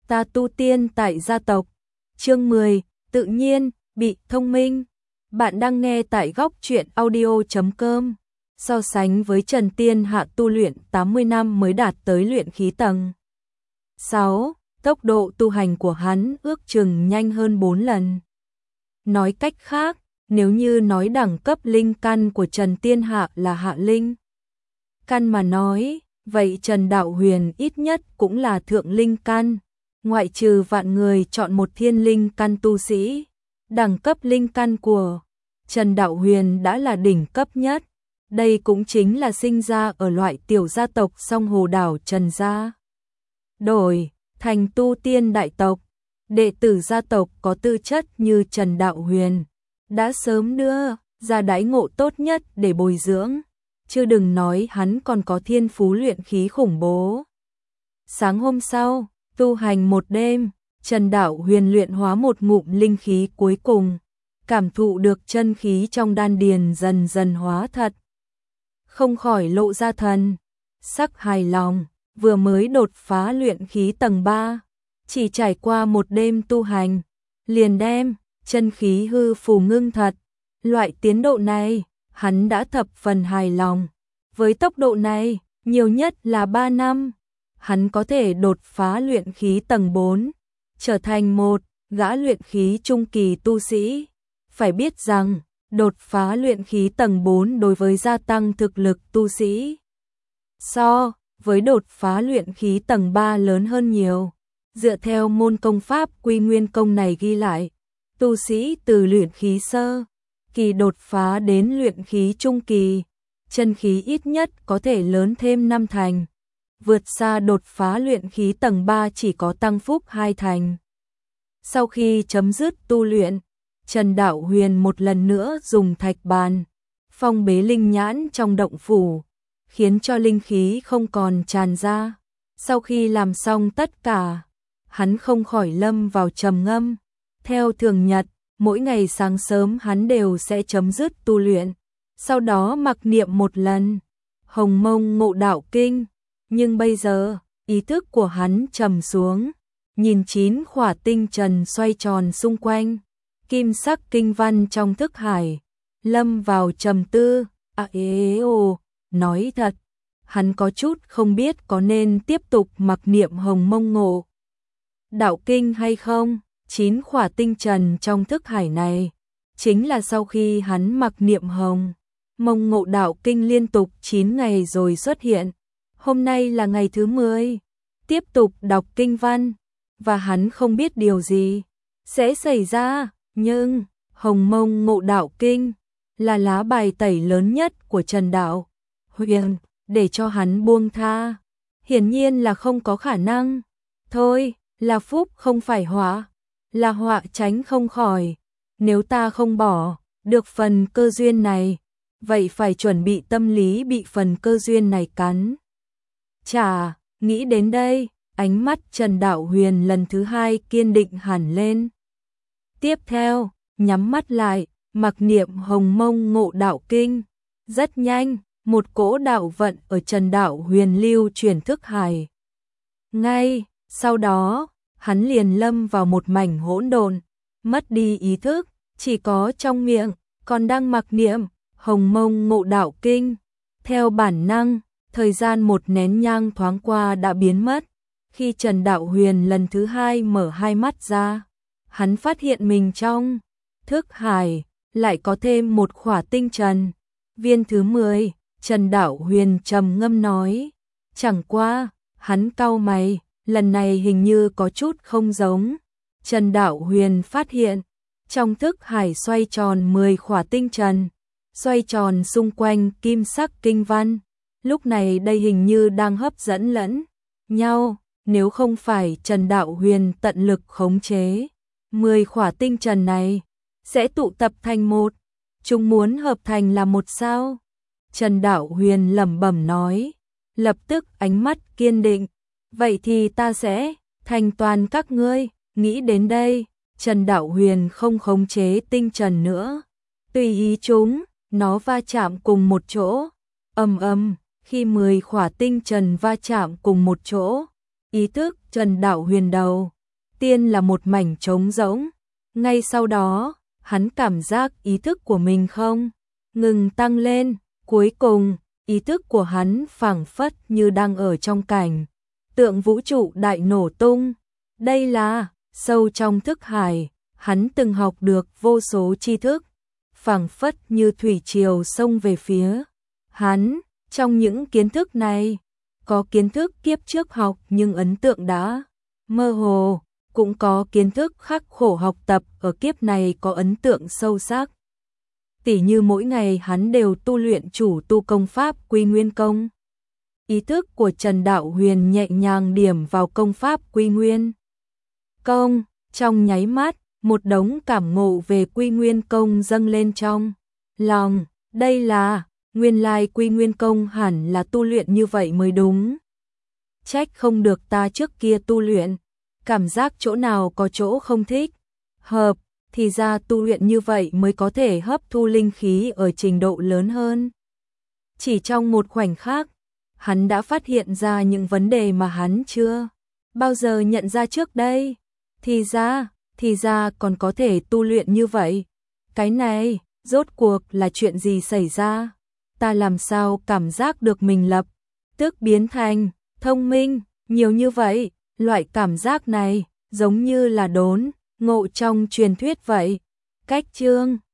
Ta tu tiên tại gia tộc. Chương 10, tự nhiên, bị thông minh. Bạn đang nghe tại góc truyện audio.com. So sánh với Trần Tiên Hạ tu luyện 80 năm mới đạt tới luyện khí tầng 6, tốc độ tu hành của hắn ước chừng nhanh hơn 4 lần. Nói cách khác, nếu như nói đẳng cấp linh căn của Trần Tiên Hạ là hạ linh căn mà nói, vậy Trần Đạo Huyền ít nhất cũng là thượng linh căn, ngoại trừ vạn người chọn một thiên linh căn tu sĩ. Đẳng cấp linh căn của Trần Đạo Huyền đã là đỉnh cấp nhất. Đây cũng chính là sinh ra ở loại tiểu gia tộc song hồ đảo Trần gia, đổi thành tu tiên đại tộc. Đệ tử gia tộc có tư chất như Trần Đạo Huyền đã sớm đưa ra đãi ngộ tốt nhất để bồi dưỡng, chứ đừng nói hắn còn có thiên phú luyện khí khủng bố. Sáng hôm sau, tu hành một đêm, Trần Đạo Huyền luyện hóa một ngụm linh khí cuối cùng, cảm thụ được chân khí trong đan điền dần dần hóa thật, không khỏi lộ ra thần sắc hài lòng. Vừa mới đột phá luyện khí tầng 3, chỉ trải qua một đêm tu hành, liền đem chân khí hư phù ngưng thật. Loại tiến độ này, hắn đã thập phần hài lòng. Với tốc độ này, nhiều nhất là 3 năm, hắn có thể đột phá luyện khí tầng 4, trở thành một gã luyện khí trung kỳ tu sĩ. Phải biết rằng, đột phá luyện khí tầng 4 đối với gia tăng thực lực tu sĩ so với đột phá luyện khí tầng 3 lớn hơn nhiều. Dựa theo môn công pháp Quy Nguyên Công này ghi lại, tu sĩ từ luyện khí sơ kỳ đột phá đến luyện khí trung kỳ, chân khí ít nhất có thể lớn thêm 5 thành, vượt xa đột phá luyện khí tầng 3 chỉ có tăng phúc 2 thành. Sau khi chấm dứt tu luyện, Trần Đạo Huyền một lần nữa dùng thạch bàn phong bế linh nhãn trong động phủ, khiến cho linh khí không còn tràn ra. Sau khi làm xong tất cả, hắn không khỏi lâm vào trầm ngâm. Theo thường nhật, mỗi ngày sáng sớm hắn đều sẽ chấm dứt tu luyện, sau đó mặc niệm một lần Hồng Mông Ngộ Đạo Kinh. Nhưng bây giờ, ý thức của hắn trầm xuống, nhìn 9 khỏa tinh trần xoay tròn xung quanh, kim sắc kinh văn trong thức hải, lâm vào trầm tư. Nói thật, hắn có chút không biết có nên tiếp tục mặc niệm Hồng Mông Ngộ Đạo Kinh hay không. 9 khỏa tinh trần trong thức hải này, chính là sau khi hắn mặc niệm Hồng Mông Ngộ Đạo Kinh liên tục 9 ngày rồi xuất hiện. Hôm nay là ngày thứ 10, tiếp tục đọc kinh văn, và hắn không biết điều gì sẽ xảy ra, nhưng Hồng Mông Ngộ Đạo Kinh là lá bài tẩy lớn nhất của Trần Đạo Huyền, để cho hắn buông tha, hiển nhiên là không có khả năng. Thôi, là phúc không phải họa, là họa tránh không khỏi. Nếu ta không bỏ được phần cơ duyên này, vậy phải chuẩn bị tâm lý bị phần cơ duyên này cắn. Chà, nghĩ đến đây, ánh mắt Trần Đạo Huyền lần thứ 2 kiên định hẳn lên. Tiếp theo, nhắm mắt lại, mặc niệm Hồng Mông Ngộ Đạo Kinh. Rất nhanh, một cỗ đạo vận ở Trần Đạo Huyền lưu chuyển thức hải. Ngay sau đó, hắn liền lâm vào một mảnh hỗn độn, mất đi ý thức, chỉ có trong miệng còn đang mặc niệm Hồng Mông Ngộ Đạo Kinh. Theo bản năng, thời gian một nén nhang thoáng qua đã biến mất. Khi Trần Đạo Huyền lần thứ 2 mở hai mắt ra, hắn phát hiện mình trong thức hải lại có thêm một khỏa tinh trần. Viên thứ 10, Trần Đạo Huyền trầm ngâm nói. Chẳng qua, hắn cau mày, lần này hình như có chút không giống. Trần Đạo Huyền phát hiện, trong thức hải xoay tròn 10 khỏa tinh trần, xoay tròn xung quanh kim sắc kinh văn. Lúc này đây hình như đang hấp dẫn lẫn nhau, nếu không phải Trần Đạo Huyền tận lực khống chế, 10 khỏa tinh trần này sẽ tụ tập thành một, chúng muốn hợp thành là một sao? Trần Đạo Huyền lẩm bẩm nói, lập tức ánh mắt kiên định, vậy thì ta sẽ thành toàn các ngươi. Nghĩ đến đây, Trần Đạo Huyền không khống chế tinh trần nữa, tùy ý chúng nó va chạm cùng một chỗ. Ầm ầm, khi 10 khỏa tinh trần va chạm cùng một chỗ, ý thức Trần Đạo Huyền đầu tiên là một mảnh trống rỗng. Ngay sau đó, hắn cảm giác ý thức của mình không ngừng tăng lên, cuối cùng, ý thức của hắn phảng phất như đang ở trong cảnh tượng vũ trụ đại nổ tung. Đây là sâu trong thức hải, hắn từng học được vô số tri thức, phảng phất như thủy triều xông về phía hắn. Trong những kiến thức này, có kiến thức kiếp trước học nhưng ấn tượng đã mơ hồ, cũng có kiến thức khắc khổ học tập ở kiếp này có ấn tượng sâu sắc. Tỉ như mỗi ngày hắn đều tu luyện chủ tu công pháp Quy Nguyên Công. Ý thức của Trần Đạo Huyền nhẹ nhàng điểm vào công pháp Quy Nguyên Công, trong nháy mắt, một đống cảm ngộ về Quy Nguyên Công dâng lên trong lòng. Đây là, nguyên lai Quy Nguyên Công hẳn là tu luyện như vậy mới đúng. Trách không được ta trước kia tu luyện, cảm giác chỗ nào có chỗ không thích hợp, thì ra tu luyện như vậy mới có thể hấp thu linh khí ở trình độ lớn hơn. Chỉ trong một khoảnh khắc, hắn đã phát hiện ra những vấn đề mà hắn chưa bao giờ nhận ra trước đây. Thì ra còn có thể tu luyện như vậy. Cái này, rốt cuộc là chuyện gì xảy ra? Ta làm sao cảm giác được mình lập tức biến thành thông minh nhiều như vậy? Loại cảm giác này giống như là đốn ngộ trong truyền thuyết vậy. Cách chương